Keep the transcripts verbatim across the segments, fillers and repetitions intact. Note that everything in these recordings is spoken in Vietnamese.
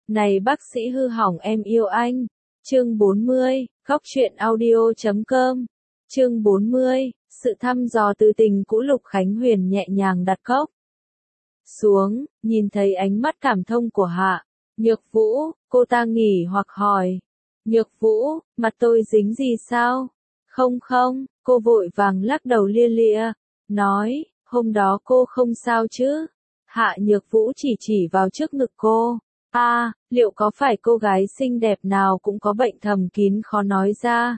Này bác sĩ hư hỏng em yêu anh. Chương bốn mươi, Góc truyện audio chấm com. Chương bốn mươi, sự thăm dò từ tình cũ. Lục Khánh Huyền nhẹ nhàng đặt cốc xuống, nhìn thấy ánh mắt cảm thông của Hạ Nhược Vũ, cô ta nghỉ hoặc hỏi. Nhược Vũ, mặt tôi dính gì sao? Không không, cô vội vàng lắc đầu lia lịa, nói, hôm đó cô không sao chứ? Hạ Nhược Vũ chỉ chỉ vào trước ngực cô. A, à, liệu có phải cô gái xinh đẹp nào cũng có bệnh thầm kín khó nói ra?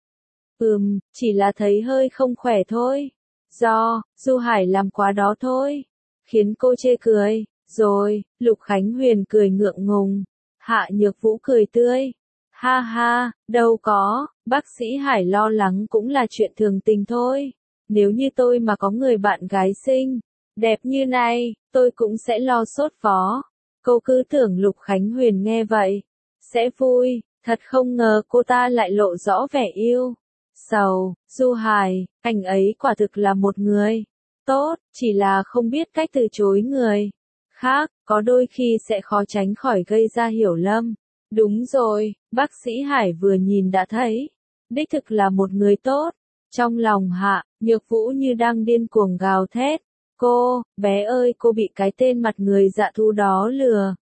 Ừm, chỉ là thấy hơi không khỏe thôi. Do, Du Hải làm quá đó thôi. Khiến cô chê cười. Rồi, Lục Khánh Huyền cười ngượng ngùng. Hạ Nhược Vũ cười tươi. Ha ha, đâu có, bác sĩ Hải lo lắng cũng là chuyện thường tình thôi. Nếu như tôi mà có người bạn gái xinh, đẹp như này, tôi cũng sẽ lo sốt vó. Cô cứ tưởng Lục Khánh Huyền nghe vậy sẽ vui, thật không ngờ cô ta lại lộ rõ vẻ yêu sầu. Du Hải, anh ấy quả thực là một người tốt, chỉ là không biết cách từ chối người khác, có đôi khi sẽ khó tránh khỏi gây ra hiểu lầm. Đúng rồi, bác sĩ Hải vừa nhìn đã thấy, đích thực là một người tốt. Trong lòng Hạ Nhược Vũ như đang điên cuồng gào thét. Cô, bé ơi, cô bị cái tên mặt người dạ thú đó lừa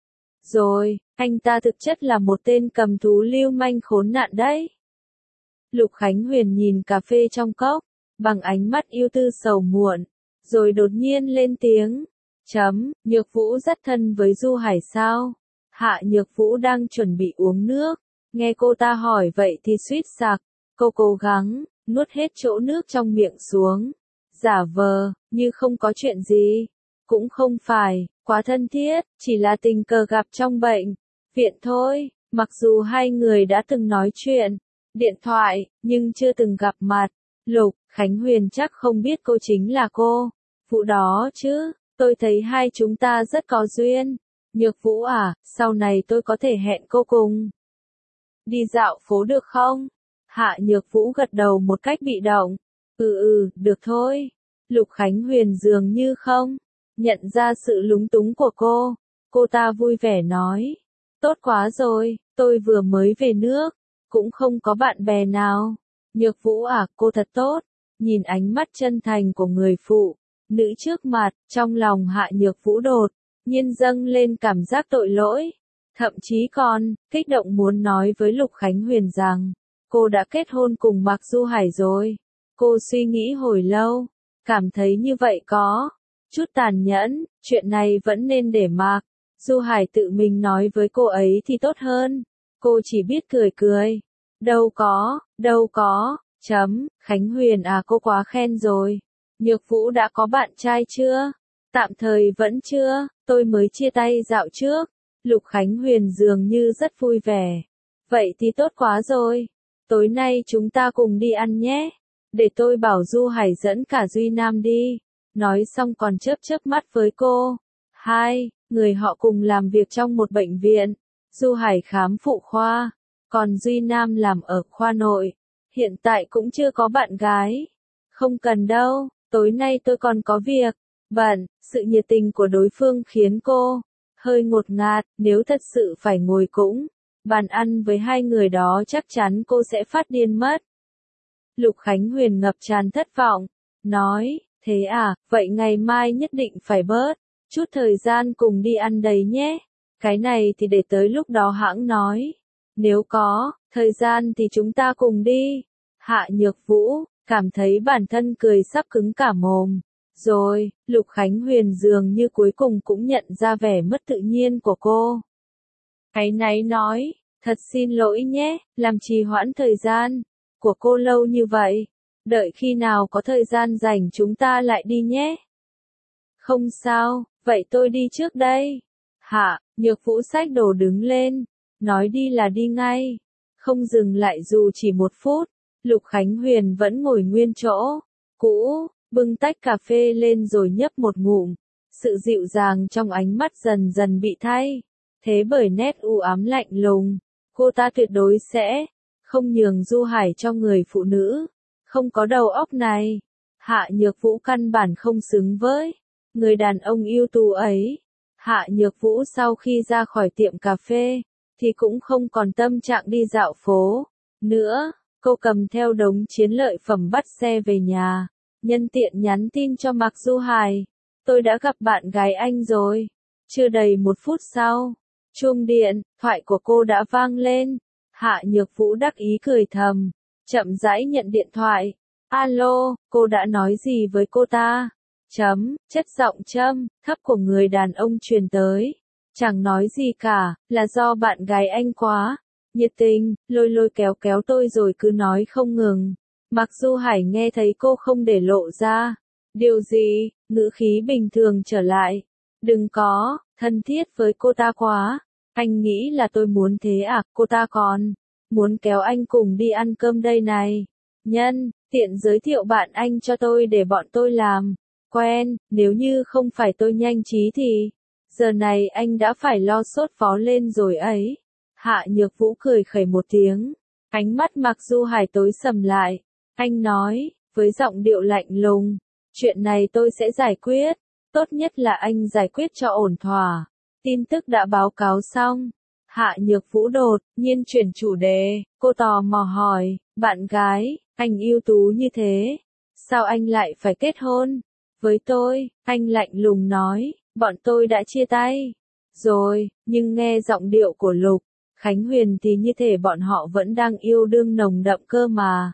rồi, anh ta thực chất là một tên cầm thú lưu manh khốn nạn đấy. Lục Khánh Huyền nhìn cà phê trong cốc, bằng ánh mắt yêu tư sầu muộn, rồi đột nhiên lên tiếng. Chấm, Nhược Vũ rất thân với Du Hải sao? Hạ Nhược Vũ đang chuẩn bị uống nước, nghe cô ta hỏi vậy thì suýt sặc, cô cố gắng nuốt hết chỗ nước trong miệng xuống, giả vờ như không có chuyện gì. Cũng không phải quá thân thiết, chỉ là tình cờ gặp trong bệnh viện thôi. Mặc dù hai người đã từng nói chuyện điện thoại, nhưng chưa từng gặp mặt. Lục Khánh Huyền chắc không biết cô chính là cô Vũ đó chứ. Tôi thấy hai chúng ta rất có duyên. Nhược Vũ à, sau này tôi có thể hẹn cô cùng đi dạo phố được không? Hạ Nhược Vũ gật đầu một cách bị động. Ừ ừ, được thôi. Lục Khánh Huyền dường như không nhận ra sự lúng túng của cô. Cô ta vui vẻ nói. Tốt quá rồi, tôi vừa mới về nước, cũng không có bạn bè nào. Nhược Vũ à, cô thật tốt. Nhìn ánh mắt chân thành của người phụ nữ trước mặt, trong lòng Hạ Nhược Vũ đột nhiên dâng lên cảm giác tội lỗi. Thậm chí còn kích động muốn nói với Lục Khánh Huyền rằng cô đã kết hôn cùng Mạc Du Hải rồi. Cô suy nghĩ hồi lâu, cảm thấy như vậy có chút tàn nhẫn, chuyện này vẫn nên để Mạc Du Hải tự mình nói với cô ấy thì tốt hơn. Cô chỉ biết cười cười. Đâu có, đâu có, chấm, Khánh Huyền à, cô quá khen rồi. Nhược Vũ đã có bạn trai chưa? Tạm thời vẫn chưa, tôi mới chia tay dạo trước. Lục Khánh Huyền dường như rất vui vẻ. Vậy thì tốt quá rồi. Tối nay chúng ta cùng đi ăn nhé. Để tôi bảo Du Hải dẫn cả Duy Nam đi. Nói xong còn chớp chớp mắt với cô. Hai người họ cùng làm việc trong một bệnh viện. Du Hải khám phụ khoa, còn Duy Nam làm ở khoa nội. Hiện tại cũng chưa có bạn gái. Không cần đâu, tối nay tôi còn có việc bận. Sự nhiệt tình của đối phương khiến cô hơi ngột ngạt. Nếu thật sự phải ngồi cũng bàn ăn với hai người đó chắc chắn cô sẽ phát điên mất. Lục Khánh Huyền ngập tràn thất vọng, nói, thế à, vậy ngày mai nhất định phải bớt chút thời gian cùng đi ăn đấy nhé. Cái này thì để tới lúc đó hãng nói. Nếu có thời gian thì chúng ta cùng đi. Hạ Nhược Vũ cảm thấy bản thân cười sắp cứng cả mồm. Rồi, Lục Khánh Huyền dường như cuối cùng cũng nhận ra vẻ mất tự nhiên của cô. Áy náy nói, thật xin lỗi nhé, làm trì hoãn thời gian của cô lâu như vậy. Đợi khi nào có thời gian rảnh chúng ta lại đi nhé. Không sao, vậy tôi đi trước đây. Hạ Nhược Vũ xách đồ đứng lên, nói đi là đi ngay. Không dừng lại dù chỉ một phút. Lục Khánh Huyền vẫn ngồi nguyên chỗ cũ, bưng tách cà phê lên rồi nhấp một ngụm. Sự dịu dàng trong ánh mắt dần dần bị thay thế bởi nét u ám lạnh lùng. Cô ta tuyệt đối sẽ không nhường Du Hải cho người phụ nữ không có đầu óc này. Hạ Nhược Vũ căn bản không xứng với người đàn ông ưu tú ấy. Hạ Nhược Vũ sau khi ra khỏi tiệm cà phê, thì cũng không còn tâm trạng đi dạo phố nữa. Cô cầm theo đống chiến lợi phẩm bắt xe về nhà, nhân tiện nhắn tin cho Mạc Du Hải. Tôi đã gặp bạn gái anh rồi. Chưa đầy một phút sau, chuông điện thoại của cô đã vang lên. Hạ Nhược Vũ đắc ý cười thầm, chậm rãi nhận điện thoại. Alo, cô đã nói gì với cô ta? Chấm, chất giọng trầm thấp của người đàn ông truyền tới. Chẳng nói gì cả, là do bạn gái anh quá nhiệt tình, lôi lôi kéo kéo tôi rồi cứ nói không ngừng. Mặc Du Hải nghe thấy cô không để lộ ra điều gì, ngữ khí bình thường trở lại. Đừng có thân thiết với cô ta quá. Anh nghĩ là tôi muốn thế à? Cô ta còn muốn kéo anh cùng đi ăn cơm đây này. Nhân tiện giới thiệu bạn anh cho tôi để bọn tôi làm quen. Nếu như không phải tôi nhanh trí thì giờ này anh đã phải lo sốt vó lên rồi ấy. Hạ Nhược Vũ cười khẩy một tiếng. Ánh mắt Mạc Du Hải tối sầm lại. Anh nói, với giọng điệu lạnh lùng. Chuyện này tôi sẽ giải quyết. Tốt nhất là anh giải quyết cho ổn thỏa. Tin tức đã báo cáo xong. Hạ Nhược Vũ đột nhiên chuyển chủ đề. Cô tò mò hỏi, bạn gái, anh ưu tú như thế. Sao anh lại phải kết hôn với tôi? Anh lạnh lùng nói, bọn tôi đã chia tay rồi, nhưng nghe giọng điệu của Lục Khánh Huyền thì như thể bọn họ vẫn đang yêu đương nồng đậm cơ mà.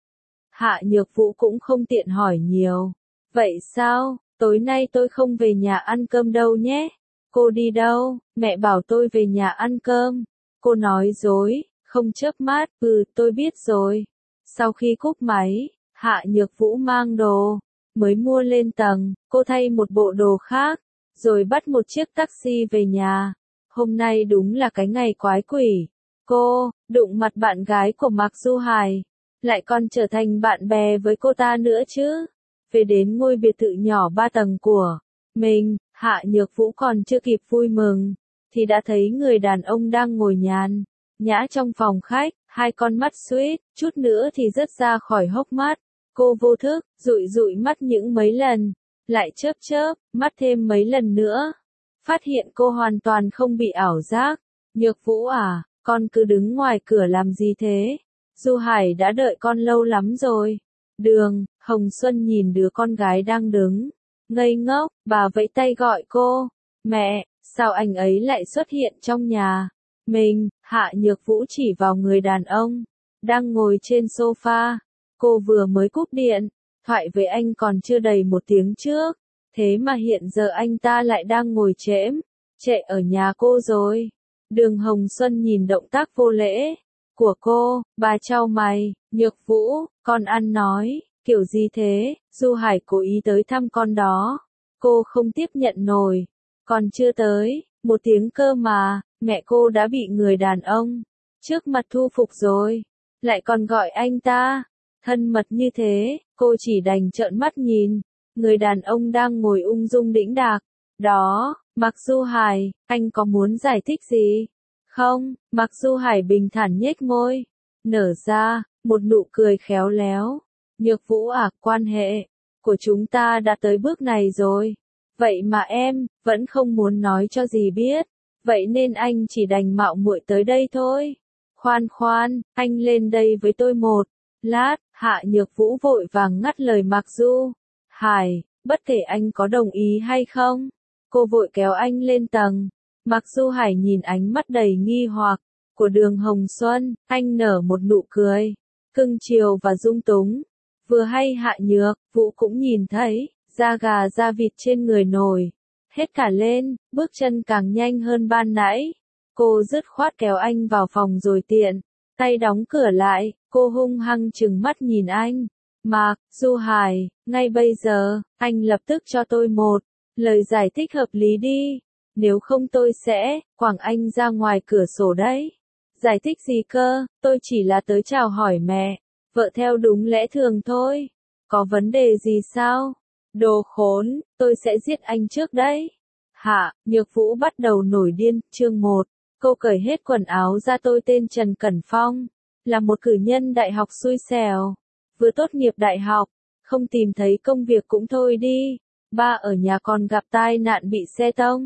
Hạ Nhược Vũ cũng không tiện hỏi nhiều. Vậy sao, tối nay tôi không về nhà ăn cơm đâu nhé. Cô đi đâu? Mẹ bảo tôi về nhà ăn cơm. Cô nói dối, không chớp mắt. Ừ, tôi biết rồi. Sau khi cúp máy, Hạ Nhược Vũ mang đồ mới mua lên tầng, cô thay một bộ đồ khác, rồi bắt một chiếc taxi về nhà. Hôm nay đúng là cái ngày quái quỷ. Cô đụng mặt bạn gái của Mạc Du Hải, lại còn trở thành bạn bè với cô ta nữa chứ. Về đến ngôi biệt thự nhỏ ba tầng của mình, Hạ Nhược Vũ còn chưa kịp vui mừng, thì đã thấy người đàn ông đang ngồi nhàn nhã trong phòng khách, hai con mắt suýt chút nữa thì rớt ra khỏi hốc mắt. Cô vô thức dụi dụi mắt những mấy lần, lại chớp chớp mắt thêm mấy lần nữa. Phát hiện cô hoàn toàn không bị ảo giác. Nhược Vũ à, con cứ đứng ngoài cửa làm gì thế? Du Hải đã đợi con lâu lắm rồi. Đường Hồng Xuân nhìn đứa con gái đang đứng ngây ngốc, bà vẫy tay gọi cô. Mẹ, sao anh ấy lại xuất hiện trong nhà mình? Hạ Nhược Vũ chỉ vào người đàn ông đang ngồi trên sofa. Cô vừa mới cúp điện thoại với anh còn chưa đầy một tiếng trước, thế mà hiện giờ anh ta lại đang ngồi chễm chệ ở nhà cô rồi. Đường Hồng Xuân nhìn động tác vô lễ của cô, bà chau mày. Nhược Vũ, con ăn nói kiểu gì thế? Du Hải cố ý tới thăm con đó. Cô không tiếp nhận nổi. Còn chưa tới một tiếng cơ mà, mẹ cô đã bị người đàn ông trước mặt thu phục rồi. Lại còn gọi anh ta thân mật như thế, cô chỉ đành trợn mắt nhìn. Người đàn ông đang ngồi ung dung đĩnh đạc đó. Mạc Du Hải, anh có muốn giải thích gì không? Mạc Du Hải bình thản nhếch môi, nở ra một nụ cười khéo léo. Nhược Vũ à, quan hệ của chúng ta đã tới bước này rồi. Vậy mà em vẫn không muốn nói cho dì biết. Vậy nên anh chỉ đành mạo muội tới đây thôi. Khoan khoan, anh lên đây với tôi một lát. Hạ Nhược Vũ vội vàng ngắt lời Mạc Du Hải, bất kể anh có đồng ý hay không. Cô vội kéo anh lên tầng. Mạc Du Hải nhìn ánh mắt đầy nghi hoặc của Đường Hồng Xuân, anh nở một nụ cười cưng chiều và dung túng. Vừa hay Hạ Nhược Vũ cũng nhìn thấy da gà da vịt trên người nổi hết cả lên, bước chân càng nhanh hơn ban nãy. Cô dứt khoát kéo anh vào phòng rồi tiện tay đóng cửa lại. Cô hung hăng trừng mắt nhìn anh. Mạc Du Hải, ngay bây giờ, anh lập tức cho tôi một lời giải thích hợp lý đi. Nếu không tôi sẽ quẳng anh ra ngoài cửa sổ đấy. Giải thích gì cơ? Tôi chỉ là tới chào hỏi mẹ vợ theo đúng lẽ thường thôi. Có vấn đề gì sao? Đồ khốn, tôi sẽ giết anh trước đấy. Hạ Nhược Vũ bắt đầu nổi điên. Chương một. Cô cởi hết quần áo ra. Tôi tên Trần Cẩn Phong, là một cử nhân đại học xui xẻo, vừa tốt nghiệp đại học, không tìm thấy công việc cũng thôi đi. Ba ở nhà còn gặp tai nạn bị xe tông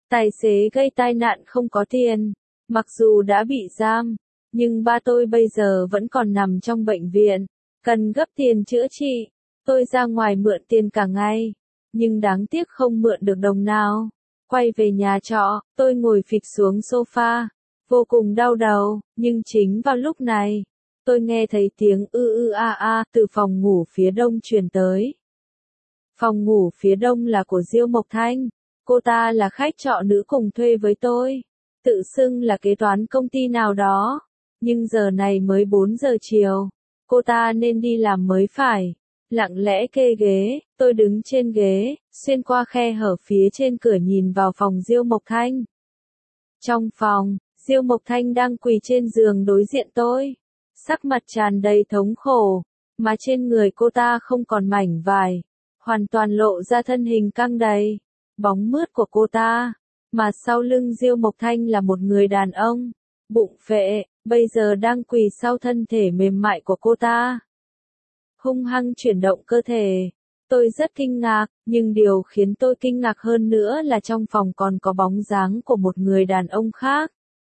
Tài xế gây tai nạn không có tiền, mặc dù đã bị giam, nhưng ba tôi bây giờ vẫn còn nằm trong bệnh viện, cần gấp tiền chữa trị. Tôi ra ngoài mượn tiền cả ngày, nhưng đáng tiếc không mượn được đồng nào. Quay về nhà trọ, tôi ngồi phịch xuống sofa, vô cùng đau đầu, nhưng chính vào lúc này, tôi nghe thấy tiếng ư ư a a từ phòng ngủ phía đông truyền tới. Phòng ngủ phía đông là của Diêu Mộc Thanh, cô ta là khách trọ nữ cùng thuê với tôi, tự xưng là kế toán công ty nào đó, nhưng giờ này mới bốn giờ chiều, cô ta nên đi làm mới phải. Lặng lẽ kê ghế, tôi đứng trên ghế, xuyên qua khe hở phía trên cửa nhìn vào phòng Diêu Mộc Thanh. Trong phòng, Diêu Mộc Thanh đang quỳ trên giường đối diện tôi, sắc mặt tràn đầy thống khổ, mà trên người cô ta không còn mảnh vải, hoàn toàn lộ ra thân hình căng đầy, bóng mướt của cô ta, mà sau lưng Diêu Mộc Thanh là một người đàn ông, bụng phệ, bây giờ đang quỳ sau thân thể mềm mại của cô ta. Hung hăng chuyển động cơ thể. Tôi rất kinh ngạc, nhưng điều khiến tôi kinh ngạc hơn nữa là trong phòng còn có bóng dáng của một người đàn ông khác.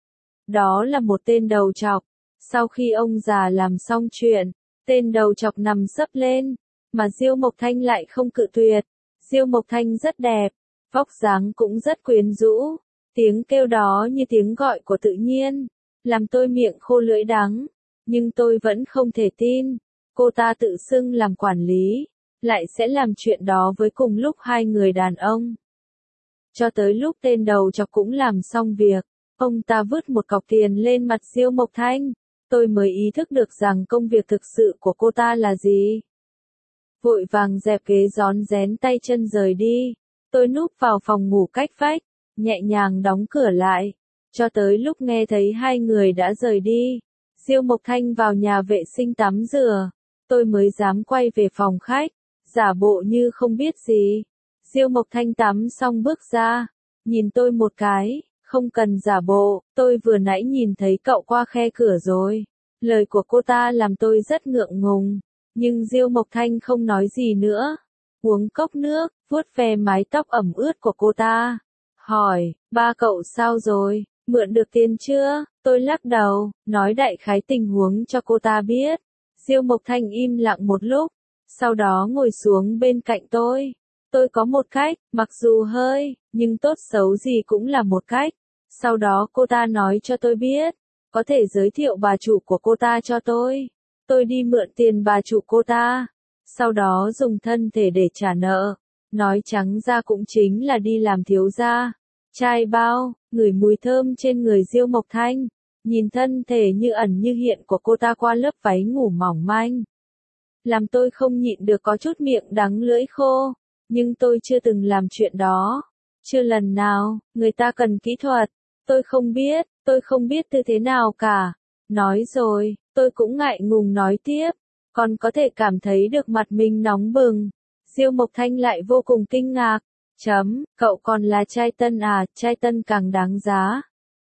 Đó là một tên đầu trọc. Sau khi ông già làm xong chuyện, tên đầu trọc nằm sấp lên, mà Diêu Mộc Thanh lại không cự tuyệt. Diêu Mộc Thanh rất đẹp, vóc dáng cũng rất quyến rũ, tiếng kêu đó như tiếng gọi của tự nhiên, làm tôi miệng khô lưỡi đắng, nhưng tôi vẫn không thể tin. Cô ta tự xưng làm quản lý, lại sẽ làm chuyện đó với cùng lúc hai người đàn ông. Cho tới lúc tên đầu trọc cũng làm xong việc, ông ta vứt một cọc tiền lên mặt Diêu Mộc Thanh, tôi mới ý thức được rằng công việc thực sự của cô ta là gì. Vội vàng dẹp ghế rón rén tay chân rời đi, tôi núp vào phòng ngủ cách vách, nhẹ nhàng đóng cửa lại, cho tới lúc nghe thấy hai người đã rời đi. Diêu Mộc Thanh vào nhà vệ sinh tắm rửa, tôi mới dám quay về phòng khách, giả bộ như không biết gì. Diêu Mộc Thanh tắm xong bước ra, nhìn tôi một cái, không cần giả bộ, tôi vừa nãy nhìn thấy cậu qua khe cửa rồi. Lời của cô ta làm tôi rất ngượng ngùng, nhưng Diêu Mộc Thanh không nói gì nữa. Uống cốc nước, vuốt ve mái tóc ẩm ướt của cô ta. Hỏi, ba cậu sao rồi, mượn được tiền chưa? Tôi lắc đầu, nói đại khái tình huống cho cô ta biết. Diêu Mộc Thanh im lặng một lúc, sau đó ngồi xuống bên cạnh tôi. Tôi có một cách, mặc dù hơi, nhưng tốt xấu gì cũng là một cách. Sau đó cô ta nói cho tôi biết, có thể giới thiệu bà chủ của cô ta cho tôi. Tôi đi mượn tiền bà chủ cô ta, sau đó dùng thân thể để trả nợ. Nói trắng ra cũng chính là đi làm thiếu gia. Trai bao, ngửi mùi thơm trên người Diêu Mộc Thanh, nhìn thân thể như ẩn như hiện của cô ta qua lớp váy ngủ mỏng manh. Làm tôi không nhịn được có chút miệng đắng lưỡi khô, nhưng tôi chưa từng làm chuyện đó. Chưa lần nào, người ta cần kỹ thuật. Tôi không biết, tôi không biết tư thế nào cả. Nói rồi, tôi cũng ngại ngùng nói tiếp, còn có thể cảm thấy được mặt mình nóng bừng. Diêu Mộc Thanh lại vô cùng kinh ngạc. Chấm, cậu còn là trai tân à, trai tân càng đáng giá.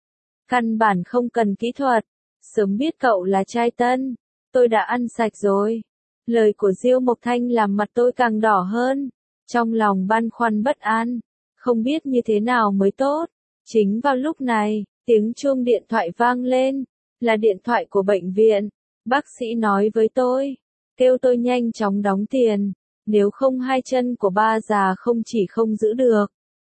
Căn bản không cần kỹ thuật, sớm biết cậu là trai tân, tôi đã ăn sạch rồi. Lời của Diêu Mộc Thanh làm mặt tôi càng đỏ hơn, trong lòng băn khoăn bất an, không biết như thế nào mới tốt. Chính vào lúc này, tiếng chuông điện thoại vang lên, là điện thoại của bệnh viện. Bác sĩ nói với tôi, kêu tôi nhanh chóng đóng tiền, nếu không hai chân của ba già không chỉ không giữ được,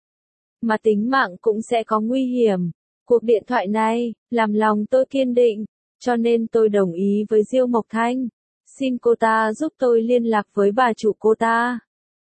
mà tính mạng cũng sẽ có nguy hiểm. Cuộc điện thoại này, làm lòng tôi kiên định, cho nên tôi đồng ý với Diêu Mộc Thanh, xin cô ta giúp tôi liên lạc với bà chủ cô ta.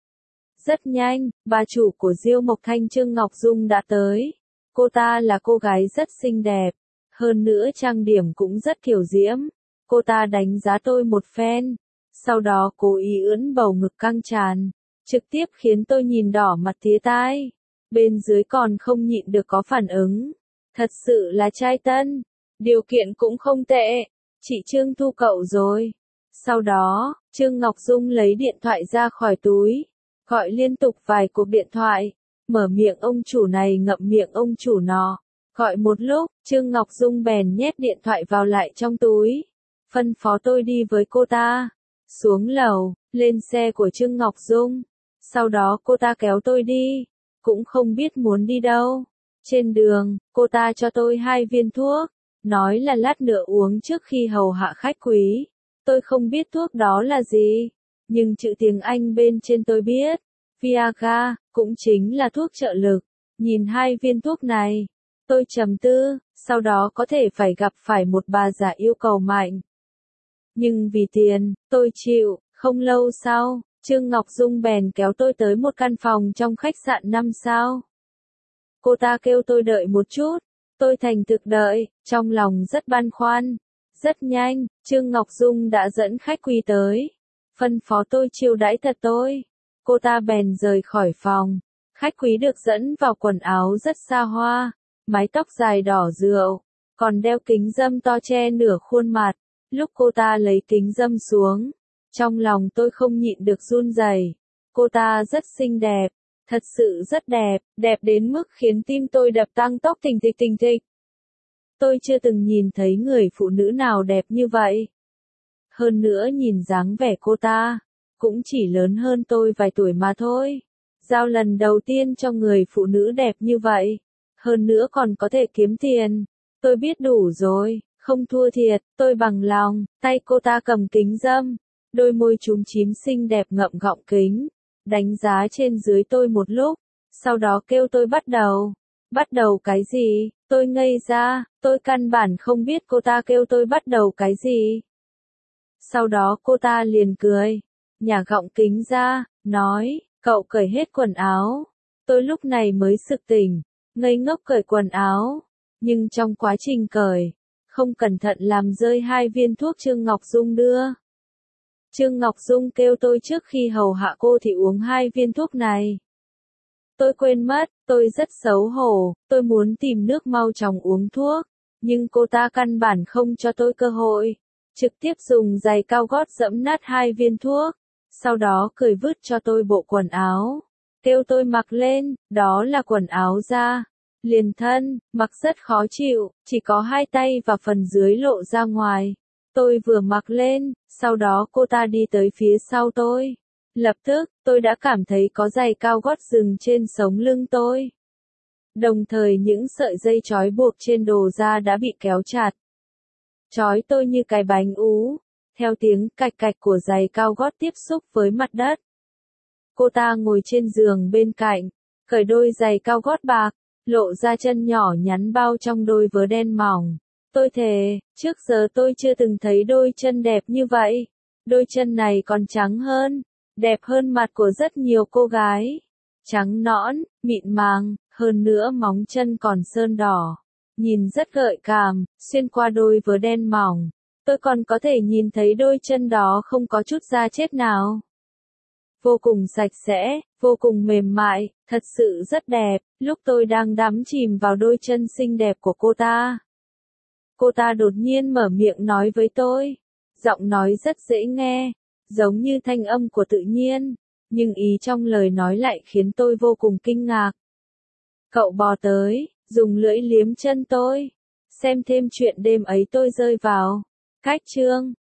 Rất nhanh, bà chủ của Diêu Mộc Thanh Trương Ngọc Dung đã tới. Cô ta là cô gái rất xinh đẹp, hơn nữa trang điểm cũng rất kiểu diễm. Cô ta đánh giá tôi một phen, sau đó cố ý ưỡn bầu ngực căng tràn, trực tiếp khiến tôi nhìn đỏ mặt tía tai. Bên dưới còn không nhịn được có phản ứng. Thật sự là trai tân, điều kiện cũng không tệ, chị Trương thu cậu rồi. Sau đó, Trương Ngọc Dung lấy điện thoại ra khỏi túi, gọi liên tục vài cuộc điện thoại, mở miệng ông chủ này ngậm miệng ông chủ nọ. Gọi một lúc, Trương Ngọc Dung bèn nhét điện thoại vào lại trong túi, phân phó tôi đi với cô ta. Xuống lầu, lên xe của Trương Ngọc Dung, sau đó cô ta kéo tôi đi, cũng không biết muốn đi đâu. Trên đường, cô ta cho tôi hai viên thuốc, nói là lát nữa uống trước khi hầu hạ khách quý. Tôi không biết thuốc đó là gì, nhưng chữ tiếng Anh bên trên tôi biết. Viagra, cũng chính là thuốc trợ lực. Nhìn hai viên thuốc này, tôi trầm tư, sau đó có thể phải gặp phải một bà già yêu cầu mạnh. Nhưng vì tiền, tôi chịu. Không lâu sau, Trương Ngọc Dung bèn kéo tôi tới một căn phòng trong khách sạn năm sao. Cô ta kêu tôi đợi một chút, tôi thành thực đợi, trong lòng rất băn khoăn. Rất nhanh, Trương Ngọc Dung đã dẫn khách quý tới, phân phó tôi chiêu đãi thật tôi. Cô ta bèn rời khỏi phòng, khách quý được dẫn vào quần áo rất xa hoa, mái tóc dài đỏ rượu, còn đeo kính râm to che nửa khuôn mặt. Lúc cô ta lấy kính râm xuống, trong lòng tôi không nhịn được run rẩy. Cô ta rất xinh đẹp, thật sự rất đẹp, đẹp đến mức khiến tim tôi đập tăng tốc thình thịch thình thịch. Tôi chưa từng nhìn thấy người phụ nữ nào đẹp như vậy. Hơn nữa nhìn dáng vẻ cô ta, cũng chỉ lớn hơn tôi vài tuổi mà thôi. Giao lần đầu tiên cho người phụ nữ đẹp như vậy, hơn nữa còn có thể kiếm tiền. Tôi biết đủ rồi, không thua thiệt, tôi bằng lòng. Tay cô ta cầm kính râm, đôi môi chúm chím xinh đẹp ngậm gọng kính, đánh giá trên dưới tôi một lúc, sau đó kêu tôi bắt đầu. Bắt đầu cái gì? Tôi ngây ra, tôi căn bản không biết cô ta kêu tôi bắt đầu cái gì. Sau đó cô ta liền cười, nhả gọng kính ra, nói, cậu cởi hết quần áo. Tôi lúc này mới sực tỉnh, ngây ngốc cởi quần áo, nhưng trong quá trình cởi, không cẩn thận làm rơi hai viên thuốc Trương Ngọc Dung đưa. Trương Ngọc Dung kêu tôi trước khi hầu hạ cô thì uống hai viên thuốc này. Tôi quên mất, tôi rất xấu hổ, tôi muốn tìm nước mau chóng uống thuốc, nhưng cô ta căn bản không cho tôi cơ hội, trực tiếp dùng giày cao gót dẫm nát hai viên thuốc, sau đó cười vứt cho tôi bộ quần áo, kêu tôi mặc lên, đó là quần áo da, liền thân, mặc rất khó chịu, chỉ có hai tay và phần dưới lộ ra ngoài. Tôi vừa mặc lên, sau đó cô ta đi tới phía sau tôi. Lập tức, tôi đã cảm thấy có giày cao gót dừng trên sống lưng tôi. Đồng thời những sợi dây trói buộc trên đồ da đã bị kéo chặt. Trói tôi như cái bánh ú, theo tiếng cạch cạch của giày cao gót tiếp xúc với mặt đất. Cô ta ngồi trên giường bên cạnh, cởi đôi giày cao gót bạc, lộ ra chân nhỏ nhắn bao trong đôi vớ đen mỏng. Tôi thề, trước giờ tôi chưa từng thấy đôi chân đẹp như vậy. Đôi chân này còn trắng hơn, đẹp hơn mặt của rất nhiều cô gái. Trắng nõn, mịn màng, hơn nữa móng chân còn sơn đỏ. Nhìn rất gợi cảm, xuyên qua đôi vớ đen mỏng. Tôi còn có thể nhìn thấy đôi chân đó không có chút da chết nào. Vô cùng sạch sẽ, vô cùng mềm mại, thật sự rất đẹp. Lúc tôi đang đắm chìm vào đôi chân xinh đẹp của cô ta, cô ta đột nhiên mở miệng nói với tôi. Giọng nói rất dễ nghe, giống như thanh âm của tự nhiên, nhưng ý trong lời nói lại khiến tôi vô cùng kinh ngạc. Cậu bò tới, dùng lưỡi liếm chân tôi. Xem thêm chuyện đêm ấy tôi rơi vào. Cách chương